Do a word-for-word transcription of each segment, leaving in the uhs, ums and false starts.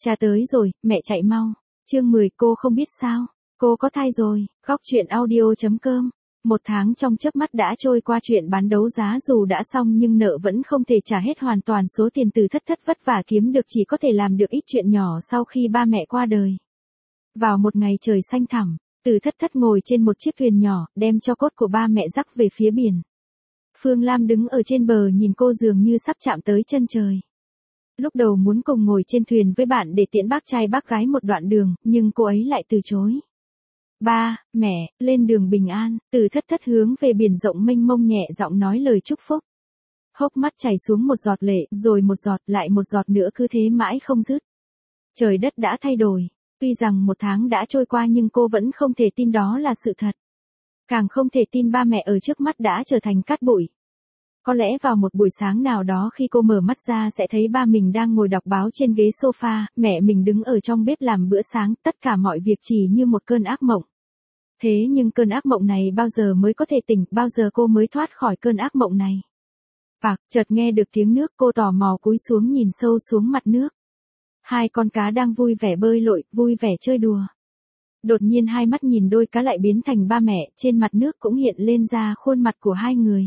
Cha tới rồi, mẹ chạy mau. Chương mười, cô không biết sao, cô có thai rồi. Góc truyện audio chấm com. Một tháng trong chớp mắt đã trôi qua, chuyện bán đấu giá dù đã xong nhưng nợ vẫn không thể trả hết hoàn toàn số tiền Từ Thất Thất vất vả kiếm được, chỉ có thể làm được ít chuyện nhỏ sau khi ba mẹ qua đời. Vào một ngày trời xanh thẳm, Từ Thất Thất ngồi trên một chiếc thuyền nhỏ, đem cho cốt của ba mẹ rắc về phía biển. Phương Lam đứng ở trên bờ nhìn cô dường như sắp chạm tới chân trời. Lúc đầu muốn cùng ngồi trên thuyền với bạn để tiễn bác trai bác gái một đoạn đường, nhưng cô ấy lại từ chối. Ba, mẹ, lên đường bình an. Từ Thất Thất hướng về biển rộng mênh mông nhẹ giọng nói lời chúc phúc. Hốc mắt chảy xuống một giọt lệ, rồi một giọt, lại một giọt nữa, cứ thế mãi không dứt. Trời đất đã thay đổi. Tuy rằng một tháng đã trôi qua nhưng cô vẫn không thể tin đó là sự thật. Càng không thể tin ba mẹ ở trước mắt đã trở thành cát bụi. Có lẽ vào một buổi sáng nào đó khi cô mở mắt ra sẽ thấy ba mình đang ngồi đọc báo trên ghế sofa, mẹ mình đứng ở trong bếp làm bữa sáng, tất cả mọi việc chỉ như một cơn ác mộng. Thế nhưng cơn ác mộng này bao giờ mới có thể tỉnh, bao giờ cô mới thoát khỏi cơn ác mộng này? Bạc, chợt nghe được tiếng nước, cô tò mò cúi xuống nhìn sâu xuống mặt nước. Hai con cá đang vui vẻ bơi lội, vui vẻ chơi đùa. Đột nhiên hai mắt nhìn đôi cá lại biến thành ba mẹ, trên mặt nước cũng hiện lên ra khuôn mặt của hai người.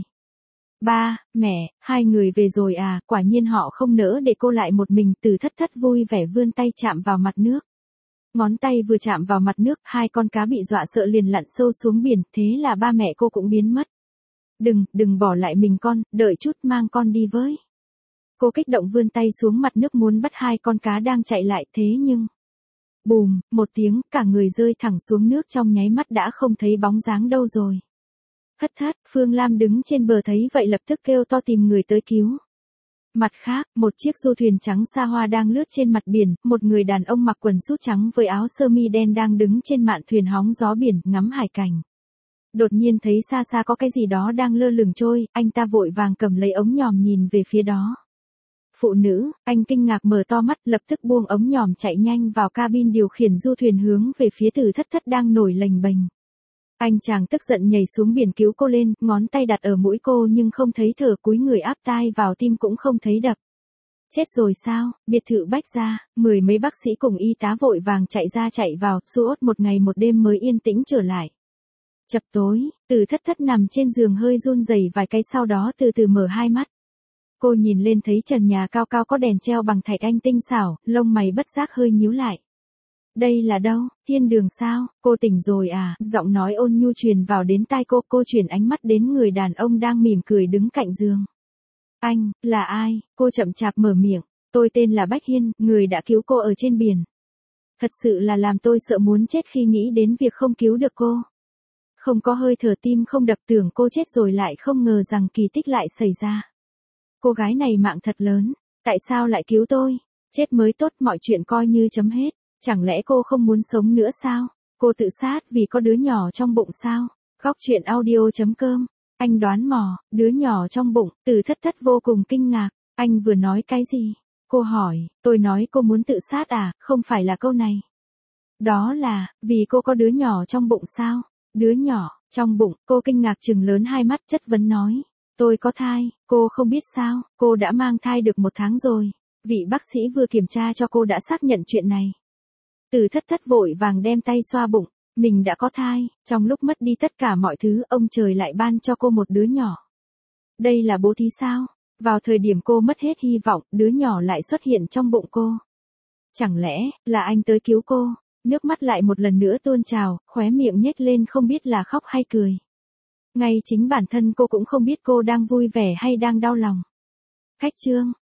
Ba, mẹ, hai người về rồi à, quả nhiên họ không nỡ để cô lại một mình. Từ Thất Thất vui vẻ vươn tay chạm vào mặt nước. Ngón tay vừa chạm vào mặt nước, hai con cá bị dọa sợ liền lặn sâu xuống biển, thế là ba mẹ cô cũng biến mất. Đừng, đừng bỏ lại mình con, đợi chút mang con đi với. Cô kích động vươn tay xuống mặt nước muốn bắt hai con cá đang chạy lại, thế nhưng... Bùm, một tiếng, cả người rơi thẳng xuống nước, trong nháy mắt đã không thấy bóng dáng đâu rồi. Thất Thất, Phương Lam đứng trên bờ thấy vậy lập tức kêu to tìm người tới cứu. Mặt khác, một chiếc du thuyền trắng xa hoa đang lướt trên mặt biển, một người đàn ông mặc quần sút trắng với áo sơ mi đen đang đứng trên mạn thuyền hóng gió biển, ngắm hải cảnh. Đột nhiên thấy xa xa có cái gì đó đang lơ lửng trôi, anh ta vội vàng cầm lấy ống nhòm nhìn về phía đó. Phụ nữ, anh kinh ngạc mở to mắt, lập tức buông ống nhòm chạy nhanh vào cabin điều khiển du thuyền hướng về phía Từ Thất Thất đang nổi lềnh bềnh. Anh chàng tức giận nhảy xuống biển cứu cô lên, ngón tay đặt ở mũi cô nhưng không thấy thở, cúi người áp tai vào tim cũng không thấy đập. Chết rồi sao? Biệt thự Bách Gia, mười mấy bác sĩ cùng y tá vội vàng chạy ra chạy vào, suốt một ngày một đêm mới yên tĩnh trở lại. Chập tối, Từ Thất Thất nằm trên giường hơi run rẩy vài cái, sau đó từ từ mở hai mắt. Cô nhìn lên thấy trần nhà cao cao có đèn treo bằng thạch anh tinh xảo, lông mày bất giác hơi nhíu lại. Đây là đâu? Thiên đường sao? Cô tỉnh rồi à? Giọng nói ôn nhu truyền vào đến tai cô, cô chuyển ánh mắt đến người đàn ông đang mỉm cười đứng cạnh giường. Anh, là ai? Cô chậm chạp mở miệng. Tôi tên là Bách Hiên, người đã cứu cô ở trên biển. Thật sự là làm tôi sợ muốn chết khi nghĩ đến việc không cứu được cô. Không có hơi thở, tim không đập, tưởng cô chết rồi, lại không ngờ rằng kỳ tích lại xảy ra. Cô gái này mạng thật lớn, tại sao lại cứu tôi? Chết mới tốt, mọi chuyện coi như chấm hết. Chẳng lẽ cô không muốn sống nữa sao? Cô tự sát vì có đứa nhỏ trong bụng sao? Góc truyện audio chấm com. Anh đoán mò, đứa nhỏ trong bụng. Từ Thất Thất vô cùng kinh ngạc. Anh vừa nói cái gì? Cô hỏi, tôi nói cô muốn tự sát à, không phải là câu này. Đó là, vì cô có đứa nhỏ trong bụng sao? Đứa nhỏ, trong bụng, cô kinh ngạc trừng lớn hai mắt chất vấn nói. Tôi có thai, cô không biết sao, cô đã mang thai được một tháng rồi. Vị bác sĩ vừa kiểm tra cho cô đã xác nhận chuyện này. Từ Thất Thất vội vàng đem tay xoa bụng, mình đã có thai, trong lúc mất đi tất cả mọi thứ, ông trời lại ban cho cô một đứa nhỏ. Đây là bố thí sao? Vào thời điểm cô mất hết hy vọng, đứa nhỏ lại xuất hiện trong bụng cô. Chẳng lẽ, là anh tới cứu cô? Nước mắt lại một lần nữa tuôn trào, khóe miệng nhếch lên không biết là khóc hay cười. Ngay chính bản thân cô cũng không biết cô đang vui vẻ hay đang đau lòng. Khách chương.